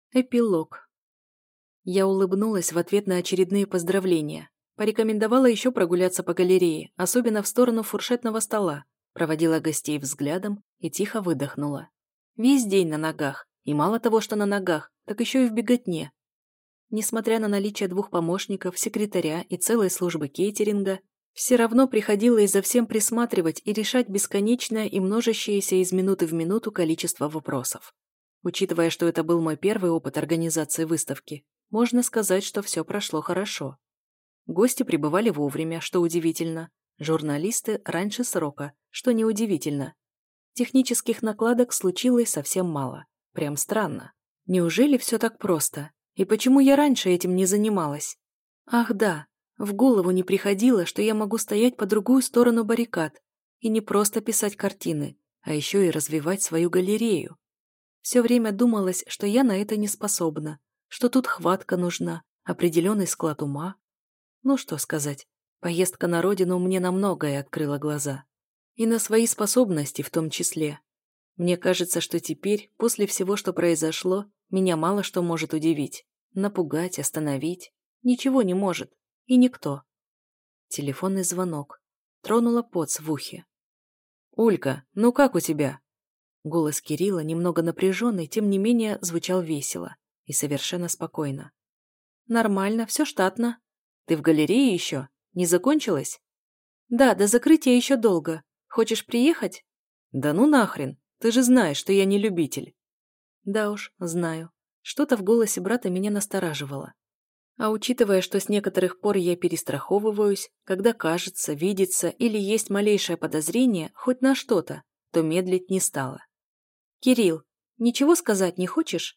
Эпилог. Я улыбнулась в ответ на очередные поздравления. Порекомендовала еще прогуляться по галерее, особенно в сторону фуршетного стола. Проводила гостей взглядом и тихо выдохнула. Весь день на ногах. И мало того, что на ногах, так еще и в беготне. Несмотря на наличие 2 помощников, секретаря и целой службы кейтеринга, все равно приходилось за всем присматривать и решать бесконечное и множащееся из минуты в минуту количество вопросов. Учитывая, что это был мой первый опыт организации выставки, можно сказать, что все прошло хорошо. Гости прибывали вовремя, что удивительно. Журналисты раньше срока, что неудивительно. Технических накладок случилось совсем мало. Прям странно. Неужели все так просто? И почему я раньше этим не занималась? Ах да, в голову не приходило, что я могу стоять по другую сторону баррикад и не просто писать картины, а еще и развивать свою галерею. Все время думалось, что я на это не способна, что тут хватка нужна, определенный склад ума. Ну что сказать, поездка на родину мне на многое открыла глаза. И на свои способности в том числе. Мне кажется, что теперь, после всего, что произошло, меня мало что может удивить. Напугать, остановить. Ничего не может. И никто. Телефонный звонок. Тронула поц в ухе. «Улька, ну как у тебя?» Голос Кирилла, немного напряженный, тем не менее, звучал весело и совершенно спокойно. «Нормально, все штатно. Ты в галерее еще? Не закончилась?» «Да, до закрытия еще долго. Хочешь приехать?» «Да ну нахрен, ты же знаешь, что я не любитель». «Да уж, знаю. Что-то в голосе брата меня настораживало. А учитывая, что с некоторых пор я перестраховываюсь, когда кажется, видится или есть малейшее подозрение хоть на что-то, то медлить не стала. «Кирилл, ничего сказать не хочешь?»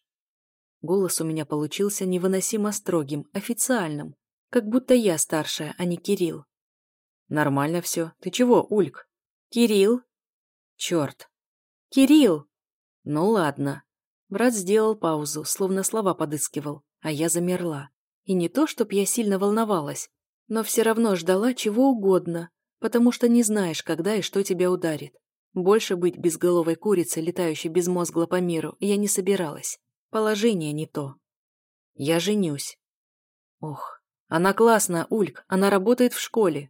Голос у меня получился невыносимо строгим, официальным, как будто я старшая, а не Кирилл. «Нормально все. Ты чего, Ульк?» «Кирилл?» «Черт!» «Кирилл!» «Ну ладно». Брат сделал паузу, словно слова подыскивал, а я замерла. И не то, чтоб я сильно волновалась, но все равно ждала чего угодно, потому что не знаешь, когда и что тебя ударит. Больше быть безголовой курицей, летающей безмозгло по миру, я не собиралась. Положение не то. Я женюсь. Ох, она классная, Ульк, она работает в школе.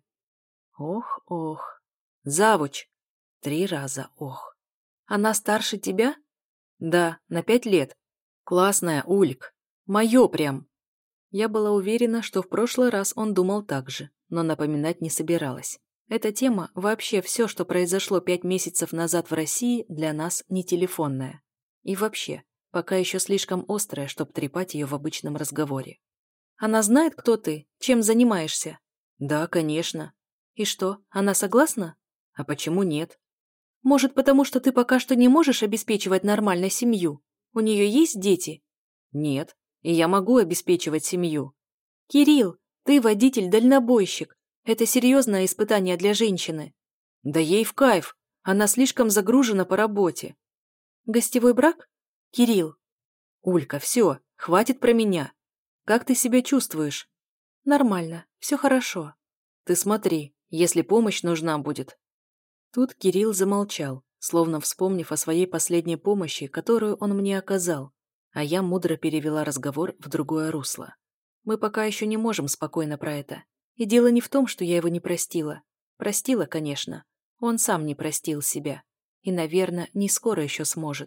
Ох, ох. Завуч. 3 раза, ох. Она старше тебя? Да, на 5 лет. Классная, Ульк. Мое прям. Я была уверена, что в прошлый раз он думал так же, но напоминать не собиралась. Эта тема, вообще все, что произошло 5 месяцев назад в России, для нас не телефонная. И вообще, пока еще слишком острая, чтобы трепать ее в обычном разговоре. Она знает, кто ты? Чем занимаешься? Да, конечно. И что, она согласна? А почему нет? Может, потому что ты пока что не можешь обеспечивать нормально семью? У нее есть дети? Нет. И я могу обеспечивать семью. Кирилл, ты водитель-дальнобойщик. Это серьезное испытание для женщины. Да ей в кайф. Она слишком загружена по работе. Гостевой брак? Кирилл. Улька, все, хватит про меня. Как ты себя чувствуешь? Нормально, все хорошо. Ты смотри, если помощь нужна будет. Тут Кирилл замолчал, словно вспомнив о своей последней помощи, которую он мне оказал, а я мудро перевела разговор в другое русло. Мы пока еще не можем спокойно про это. И дело не в том, что я его не простила. Простила, конечно. Он сам не простил себя. И, наверное, не скоро еще сможет.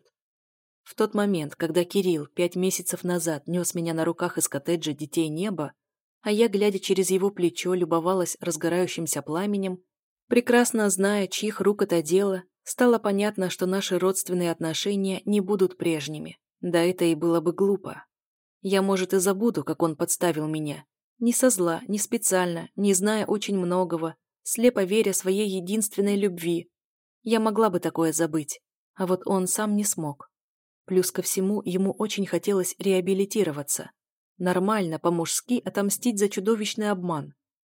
В тот момент, когда Кирилл 5 месяцев назад нес меня на руках из коттеджа «Детей неба», а я, глядя через его плечо, любовалась разгорающимся пламенем, прекрасно зная, чьих рук это дело, стало понятно, что наши родственные отношения не будут прежними. Да это и было бы глупо. Я, может, и забуду, как он подставил меня. Не со зла, не специально, не зная очень многого, слепо веря своей единственной любви. Я могла бы такое забыть, а вот он сам не смог. Плюс ко всему, ему очень хотелось реабилитироваться. Нормально, по-мужски отомстить за чудовищный обман.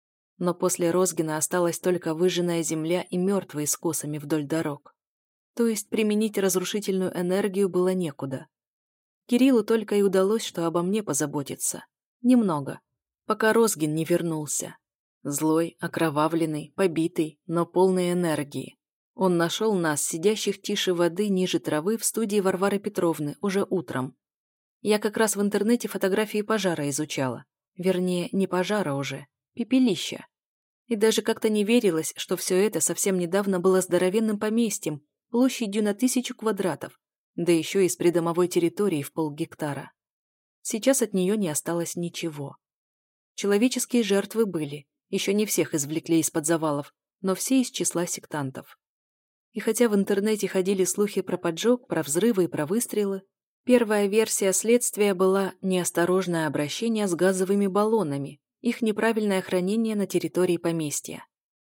Но после Розгина осталась только выжженная земля и мертвые с косами вдоль дорог. То есть применить разрушительную энергию было некуда. Кириллу только и удалось, что обо мне позаботиться. Немного. Пока Розгин не вернулся. Злой, окровавленный, побитый, но полный энергии. Он нашел нас, сидящих тише воды ниже травы в студии Варвары Петровны, уже утром. Я как раз в интернете фотографии пожара изучала. Вернее, не пожара уже, пепелища. И даже как-то не верилось, что все это совсем недавно было здоровенным поместьем, площадью на 1000 квадратов, да еще и с придомовой территорией в полгектара. Сейчас от нее не осталось ничего. Человеческие жертвы были, еще не всех извлекли из-под завалов, но все из числа сектантов. И хотя в интернете ходили слухи про поджог, про взрывы и про выстрелы, первая версия следствия была неосторожное обращение с газовыми баллонами, их неправильное хранение на территории поместья.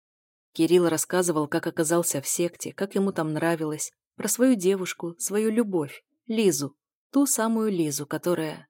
Кирилл рассказывал, как оказался в секте, как ему там нравилось, про свою девушку, свою любовь, Лизу, ту самую Лизу, которая...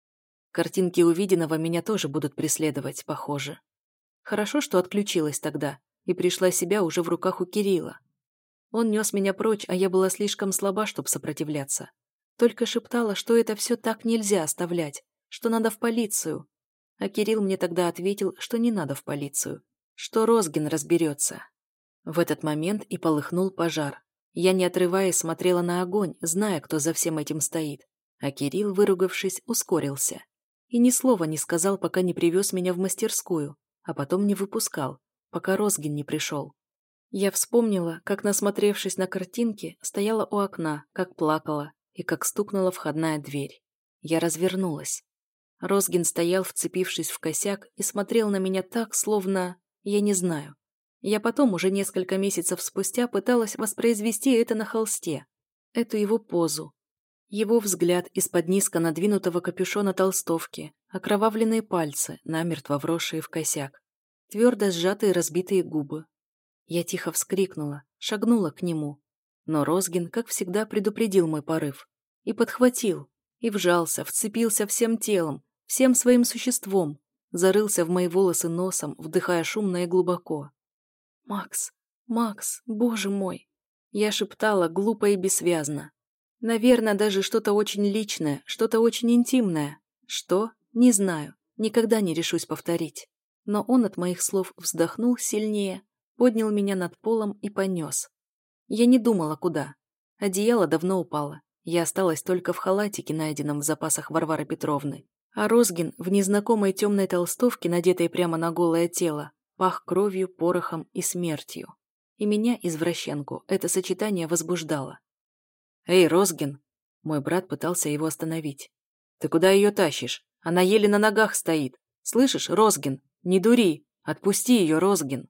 Картинки увиденного меня тоже будут преследовать, похоже. Хорошо, что отключилась тогда и пришла в себя уже в руках у Кирилла. Он нес меня прочь, а я была слишком слаба, чтобы сопротивляться. Только шептала, что это все так нельзя оставлять, что надо в полицию. А Кирилл мне тогда ответил, что не надо в полицию, что Розгин разберется. В этот момент и полыхнул пожар. Я, не отрываясь, смотрела на огонь, зная, кто за всем этим стоит. А Кирилл, выругавшись, ускорился. И ни слова не сказал, пока не привез меня в мастерскую, а потом не выпускал, пока Розгин не пришел. Я вспомнила, как, насмотревшись на картинки, стояла у окна, как плакала, и как стукнула входная дверь. Я развернулась. Розгин стоял, вцепившись в косяк, и смотрел на меня так, словно... Я не знаю. Я потом, уже несколько месяцев спустя, пыталась воспроизвести это на холсте. Эту его позу. Его взгляд из-под низко надвинутого капюшона толстовки, окровавленные пальцы, намертво вросшие в косяк, твердо сжатые разбитые губы. Я тихо вскрикнула, шагнула к нему. Но Розгин, как всегда, предупредил мой порыв. И подхватил, и вжался, вцепился всем телом, всем своим существом, зарылся в мои волосы носом, вдыхая шумно и глубоко. «Макс, Макс, боже мой!» Я шептала глупо и бессвязно. Наверное, даже что-то очень личное, что-то очень интимное. Что? Не знаю, никогда не решусь повторить. Но он от моих слов вздохнул сильнее, поднял меня над полом и понес. Я не думала, куда. Одеяло давно упало. Я осталась только в халатике, найденном в запасах Варвары Петровны. А Розгин в незнакомой темной толстовке, надетой прямо на голое тело, пах кровью, порохом и смертью. И меня, извращенку, это сочетание возбуждало. «Эй, Розгин!» Мой брат пытался его остановить. «Ты куда ее тащишь? Она еле на ногах стоит. Слышишь, Розгин? Не дури! Отпусти ее, Розгин!»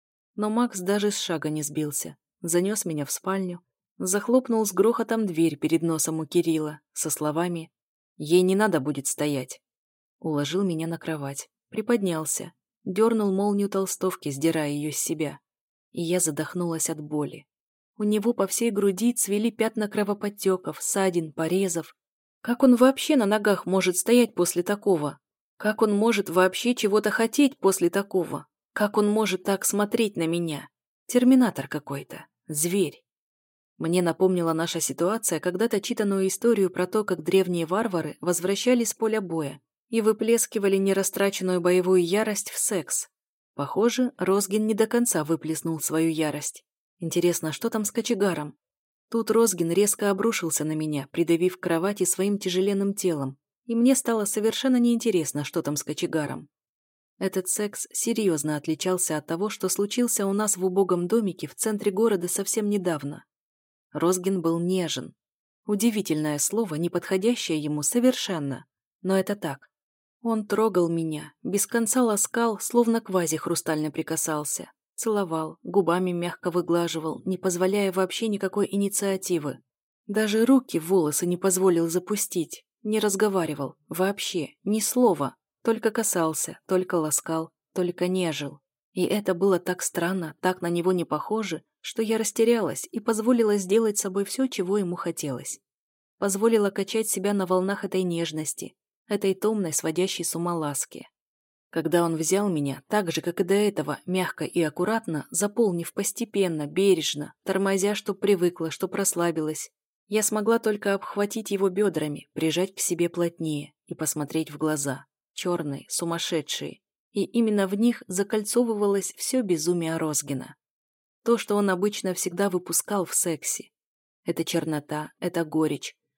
Но Макс даже с шага не сбился. Занес меня в спальню, захлопнул с грохотом дверь перед носом у Кирилла со словами «Ей не надо будет стоять». Уложил меня на кровать, приподнялся, дернул молнию толстовки, сдирая ее с себя. И я задохнулась от боли. У него по всей груди цвели пятна кровоподтеков, ссадин, порезов. Как он вообще на ногах может стоять после такого? Как он может вообще чего-то хотеть после такого? Как он может так смотреть на меня? Терминатор какой-то. Зверь. Мне напомнила наша ситуация когда-то читанную историю про то, как древние варвары возвращались с поля боя и выплескивали нерастраченную боевую ярость в секс. Похоже, Розгин не до конца выплеснул свою ярость. Интересно, что там с кочегаром? Тут Розгин резко обрушился на меня, придавив к кровати своим тяжеленным телом, и мне стало совершенно неинтересно, что там с кочегаром. Этот секс серьезно отличался от того, что случился у нас в убогом домике в центре города совсем недавно. Розгин был нежен. Удивительное слово, не подходящее ему совершенно, но это так. Он трогал меня, без конца ласкал, словно к вазе хрустально прикасался. Целовал, губами мягко выглаживал, не позволяя вообще никакой инициативы. Даже руки в волосы не позволил запустить, не разговаривал, вообще, ни слова, только касался, только ласкал, только нежил. И это было так странно, так на него не похоже, что я растерялась и позволила сделать с собой все, чего ему хотелось. Позволила качать себя на волнах этой нежности, этой томной, сводящей с ума ласки. Когда он взял меня, так же, как и до этого, мягко и аккуратно, заполнив постепенно, бережно, тормозя, чтоб привыкла, чтоб расслабилась, я смогла только обхватить его бедрами, прижать к себе плотнее и посмотреть в глаза, черные, сумасшедшие, и именно в них закольцовывалось все безумие Розгина. То, что он обычно всегда выпускал в сексе. Это чернота, это горечь,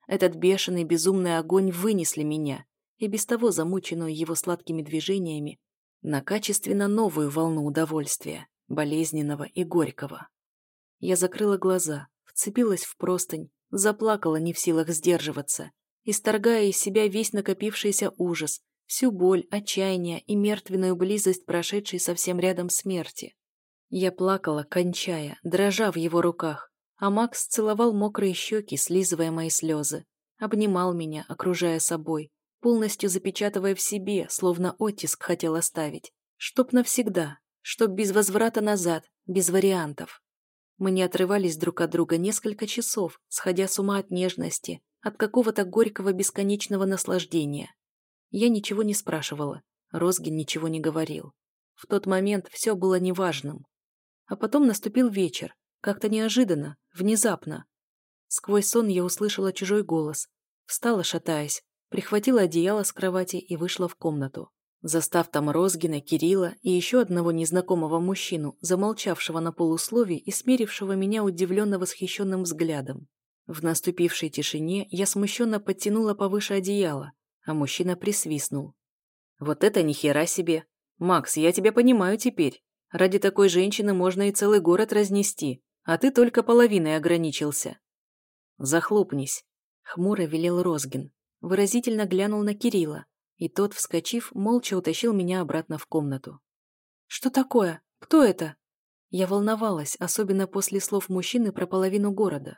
этот бешеный безумный огонь вынесли меня, и без того замученную его сладкими движениями, на качественно новую волну удовольствия, болезненного и горького. Я закрыла глаза, вцепилась в простынь, заплакала не в силах сдерживаться, исторгая из себя весь накопившийся ужас, всю боль, отчаяние и мертвенную близость прошедшей совсем рядом смерти. Я плакала, кончая, дрожа в его руках, а Макс целовал мокрые щеки, слизывая мои слезы, обнимал меня, окружая собой, полностью запечатывая в себе, словно оттиск хотел оставить, чтоб навсегда, чтоб без возврата назад, без вариантов. Мы не отрывались друг от друга несколько часов, сходя с ума от нежности, от какого-то горького бесконечного наслаждения. Я ничего не спрашивала, Розгин ничего не говорил. В тот момент все было неважным. А потом наступил вечер, как-то неожиданно, внезапно. Сквозь сон я услышала чужой голос, встала, шатаясь, прихватила одеяло с кровати и вышла в комнату, застав там Розгина, Кирилла и еще одного незнакомого мужчину, замолчавшего на полусловии и смерившего меня удивленно восхищенным взглядом. В наступившей тишине я смущенно подтянула повыше одеяло, а мужчина присвистнул. «Вот это ни хера себе! Макс, я тебя понимаю теперь. Ради такой женщины можно и целый город разнести, а ты только половиной ограничился». «Захлопнись», — хмуро велел Розгин. Выразительно глянул на Кирилла, и тот, вскочив, молча утащил меня обратно в комнату. «Что такое? Кто это?» Я волновалась, особенно после слов мужчины про половину города.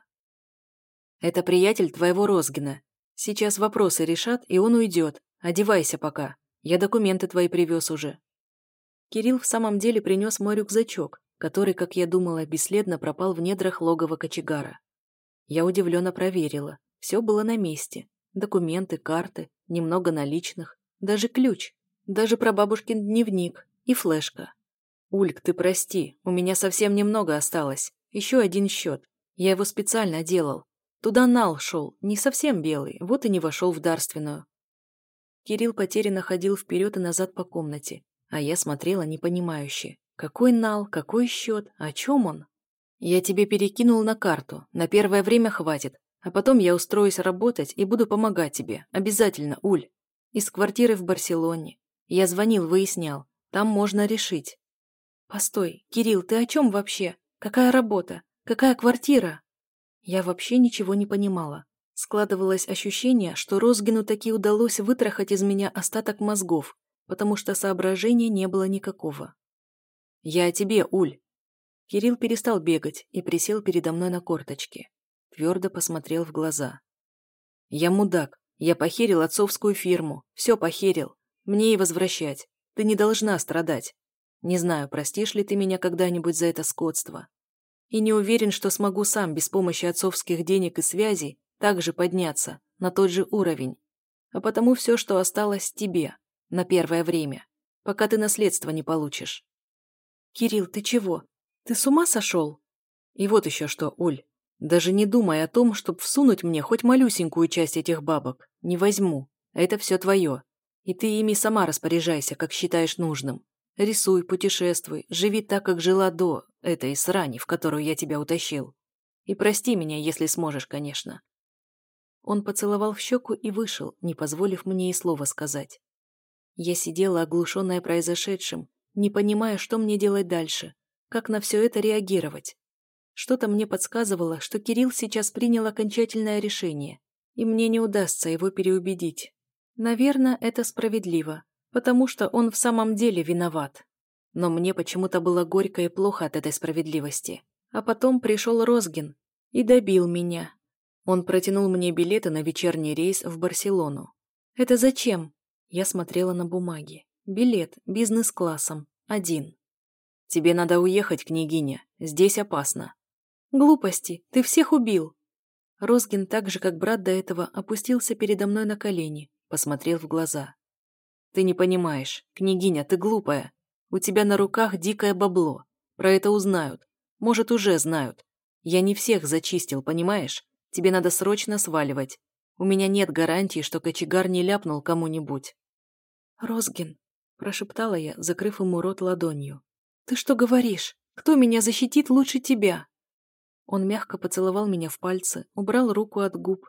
«Это приятель твоего Розгина. Сейчас вопросы решат, и он уйдет. Одевайся пока. Я документы твои привез уже». Кирилл в самом деле принес мой рюкзачок, который, как я думала, бесследно пропал в недрах логова кочегара. Я удивленно проверила. Все было на месте. Документы, карты, немного наличных, даже ключ, даже прабабушкин дневник и флешка. «Ульк, ты прости, у меня совсем немного осталось. Еще один счет. Я его специально делал. Туда нал шел, не совсем белый, вот и не вошел в дарственную». Кирилл потерянно ходил вперед и назад по комнате, а я смотрела непонимающе. Какой нал, какой счет, о чем он? «Я тебе перекинул на карту, на первое время хватит, а потом я устроюсь работать и буду помогать тебе, обязательно, Уль. Из квартиры в Барселоне. Я звонил, выяснял, там можно решить». «Постой, Кирилл, ты о чем вообще? Какая работа? Какая квартира?» Я вообще ничего не понимала. Складывалось ощущение, что Розгину таки удалось вытрахать из меня остаток мозгов, потому что соображения не было никакого. «Я о тебе, Уль». Кирилл перестал бегать и присел передо мной на корточки. Твердо посмотрел в глаза. «Я мудак. Я похерил отцовскую фирму. Все похерил. Мне и возвращать. Ты не должна страдать. Не знаю, простишь ли ты меня когда-нибудь за это скотство. И не уверен, что смогу сам без помощи отцовских денег и связей также подняться на тот же уровень. А потому все, что осталось тебе, на первое время, пока ты наследство не получишь». «Кирилл, ты чего? Ты с ума сошел?» «И вот еще что, Уль. Даже не думай о том, чтобы всунуть мне хоть малюсенькую часть этих бабок. Не возьму. Это все твое. И ты ими сама распоряжайся, как считаешь нужным. Рисуй, путешествуй, живи так, как жила до этой срани, в которую я тебя утащил. И прости меня, если сможешь, конечно». Он поцеловал в щеку и вышел, не позволив мне и слова сказать. Я сидела, оглушенная произошедшим, не понимая, что мне делать дальше, как на все это реагировать. Что-то мне подсказывало, что Кирилл сейчас принял окончательное решение, и мне не удастся его переубедить. Наверное, это справедливо, потому что он в самом деле виноват. Но мне почему-то было горько и плохо от этой справедливости. А потом пришел Розгин и добил меня. Он протянул мне билеты на вечерний рейс в Барселону. «Это зачем?» Я смотрела на бумаги. Билет, бизнес-классом, один. «Тебе надо уехать, княгиня, здесь опасно». «Глупости, ты всех убил!» Розгин, так же, как брат до этого, опустился передо мной на колени, посмотрел в глаза. «Ты не понимаешь, княгиня, ты глупая. У тебя на руках дикое бабло. Про это узнают. Может, уже знают. Я не всех зачистил, понимаешь? Тебе надо срочно сваливать. У меня нет гарантии, что кочегар не ляпнул кому-нибудь». «Розгин», – прошептала я, закрыв ему рот ладонью. «Ты что говоришь? Кто меня защитит лучше тебя?» Он мягко поцеловал меня в пальцы, убрал руку от губ.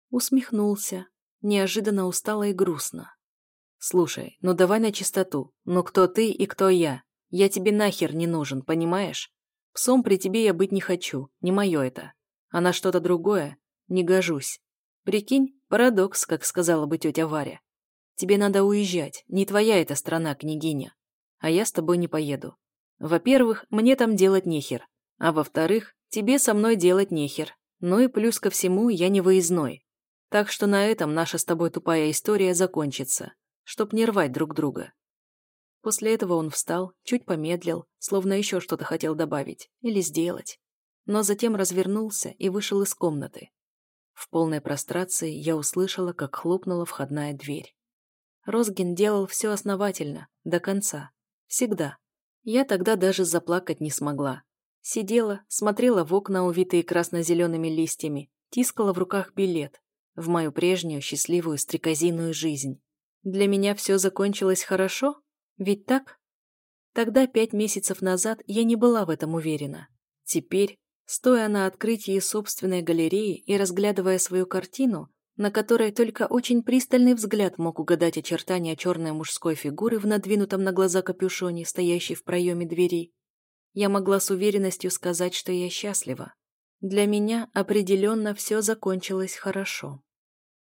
Усмехнулся. Неожиданно устало и грустно. «Слушай, ну давай на чистоту. Ну кто ты и кто я? Я тебе нахер не нужен, понимаешь? Псом при тебе я быть не хочу, не мое это. А на что-то другое не гожусь. Прикинь, парадокс, как сказала бы тетя Варя. Тебе надо уезжать, не твоя эта страна, княгиня. А я с тобой не поеду. Во-первых, мне там делать нехер. А во-вторых, тебе со мной делать нехер. Ну и плюс ко всему, я не выездной. Так что на этом наша с тобой тупая история закончится, чтоб не рвать друг друга». После этого он встал, чуть помедлил, словно еще что-то хотел добавить или сделать. Но затем развернулся и вышел из комнаты. В полной прострации я услышала, как хлопнула входная дверь. Розгин делал все основательно, до конца. Всегда. Я тогда даже заплакать не смогла. Сидела, смотрела в окна, увитые красно-зелеными листьями, тискала в руках билет в мою прежнюю счастливую стрекозиную жизнь. Для меня все закончилось хорошо? Ведь так? Тогда, 5 месяцев назад, я не была в этом уверена. Теперь, стоя на открытии собственной галереи и разглядывая свою картину, на которой только очень пристальный взгляд мог угадать очертания черной мужской фигуры в надвинутом на глаза капюшоне, стоящей в проеме двери, я могла с уверенностью сказать, что я счастлива. Для меня определенно все закончилось хорошо.